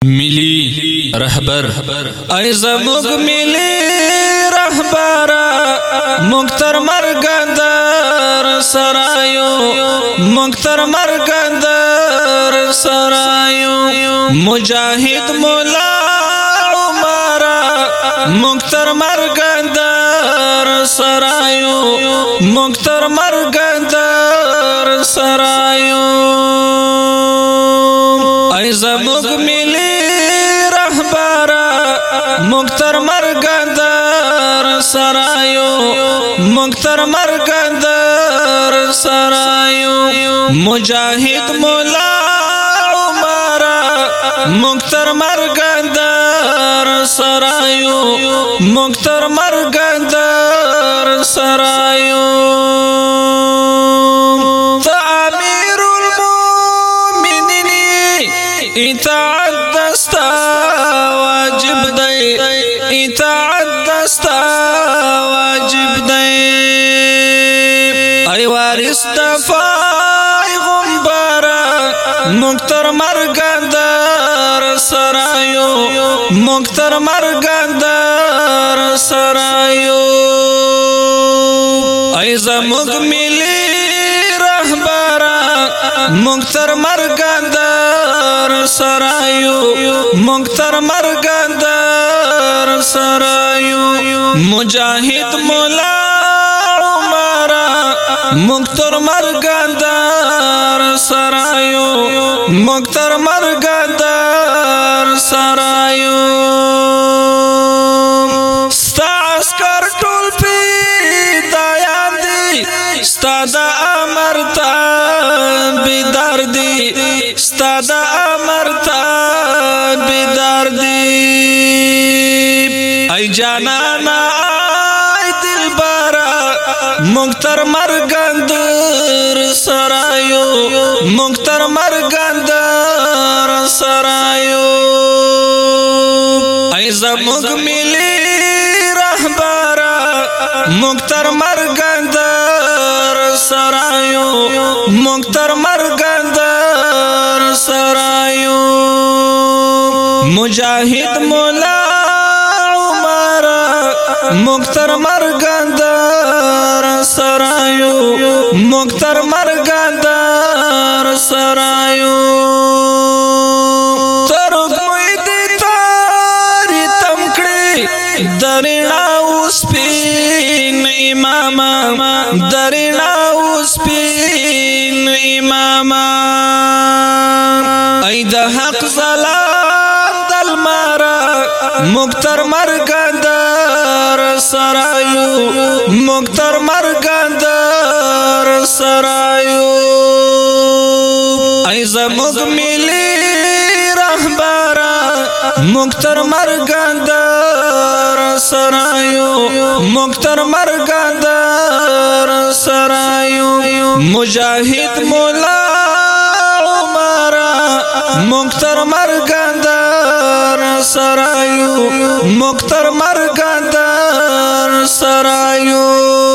ملی رهبر ای زموږ ملی رهبر موږ تر مرګ در سرایو موږ تر مرګ در سرایو مجاهد مولا عمر موږ تر مرګ در سرایو موږ تر مرګ در سرایو ای زموږ ملی رهبر موږ تر مرګ در سرایو موږ تر مرګ در سرایو مجاهد مولا عمر موږ تر مرګ در سرایو موږ تر مرګ در سرایو اطاعت دستا واجب دی اطاعت دستا واجب دی ای وارث دفاع غمبر موږ تر مرګ در سرایو موږ تر مرګ در سرایو ای زموږ ملی رهبر موږ تر مرګ در سرایو موږ تر مرګ در سرایو مجاهد مولا عمر موږ تر مرګ در سرایو موږ تر مرګ در سرایو ستا عسكر ټول پیدایان دي ستا د امر ته بیدار دي ستا د امر ته بیدار دي ای جانانا ای دلبرا موږ تر مرګ در سرایو موږ تر مرګ در سرایو ای زموږ ملی رهبر موږ تر مرګ در سرایو موږ تر مرګ در سرایو مجاهد مولا عمر موږ تر مرګ در سرایو موږ تر مرګ در سرایو درنا وسپین امام درنا وسپین امام ای د حق زلام دل مارا موږ تر مرګ در سرایو موږ تر مرګ در سرایو ای زموږ ملی رهبر موږ تر مرګ در سرایو موږ تر مرګ در سرایو مجاهد مولا عمر موږ تر مرګ در سرایو موږ تر مرګ در سرایو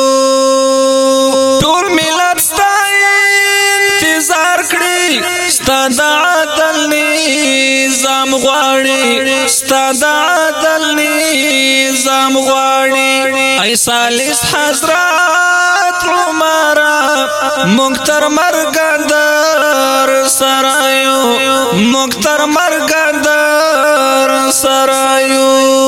ټول ملت ستا انتظار کړي ستا د عدل نظام غواړي ستا د عدل نظام غواړي ای سالس حضرت عمر موږ تر مرګ در سرایو موږ تر مرګ در سرایو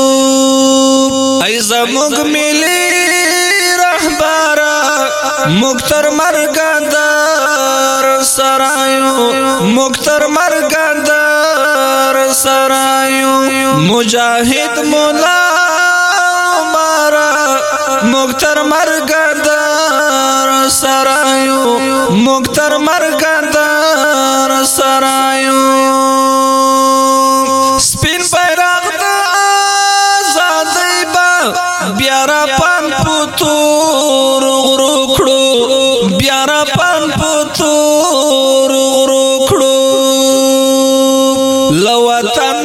ای زموږ ملی رهبر موږ تر مرګ در سرایو موږ تر مرګ در سرایو مجاهد مولا عمر موږ تر مرګ در سرایو موږ تر مرګ در سرایو سپین بیرغ د آزادۍ با بیا را پان پتور غرو کړو بیا را پان پتور غرو کړو لوطن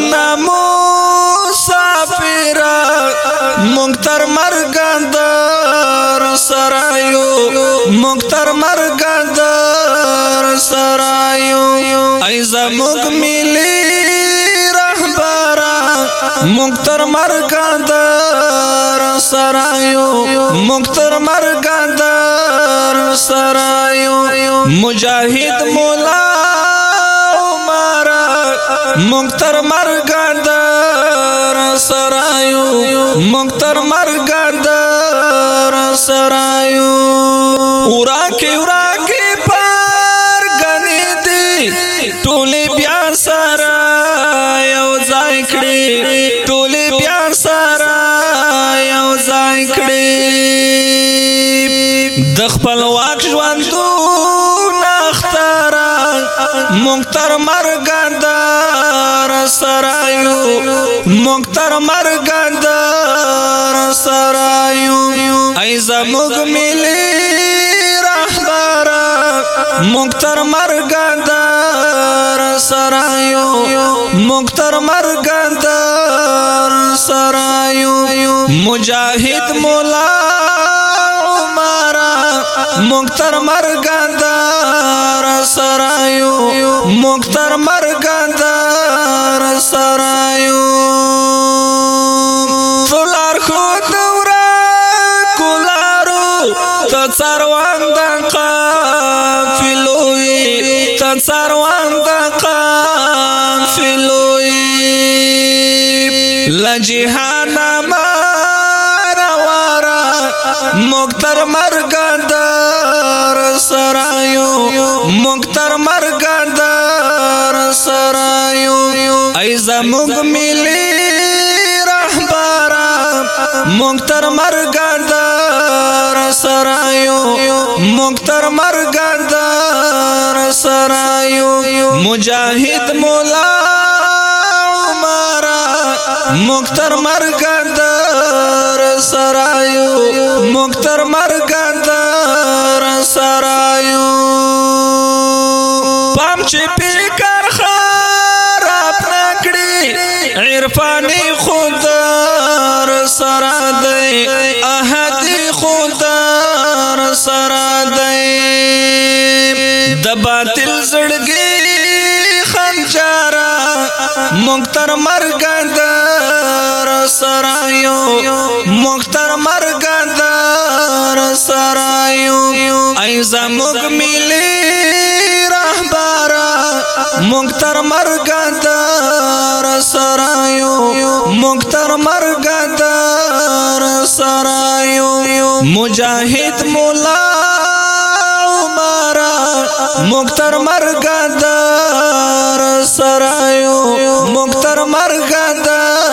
مسافر موږ تر مرګ در سرایو موږ تر مرګ در سرایو ای زموږ ملی رهبر مختر مرگادر سرایو مختر مرگادر سرایو مجاہد مولا عمر مختر مرگادر سرایو مختر مرگادر سرایو وراکی وراکی پار گنی دی ټولی بیا سره یو ځای کړي ټولی بیا سره یو ځای کړي د خپلواک ژوندون اختره مختر مرګدار سرایو مختر مرګدار سرایو ای زموږ ملي رهبر مختر مرګدار سرایو مختر مرګدار سرایو مجاهد مولا عمر مختر مرګدار سرایو مختر مرګدار سرایو فلار خود ورا کولارو تڅروان د قافلوي تڅروان د قافلوي لجهان ماروارا مختر مرګدار سرایو مختر مرګدار سرایو ای زموږ ملي رهبر مختر مرګدار سرایو مختر مرګدار سرایو مجاهد مولا عمر مختر مرګدار سرایو مختر مرګدار سرایو پام چې پیکر خراب نکړي عرفاني خودار سرا دی احدی خودار سرا دی د باطل زړګي خنجارا مختر مرګدار سرایو مختر مرګدار سرایو ای زموږ ملي رهبر مختر مرګدار سرایو مختر مرګدار سرایو مجاهد مولا عمر مختر مرګدار سرایو مختر مرګدار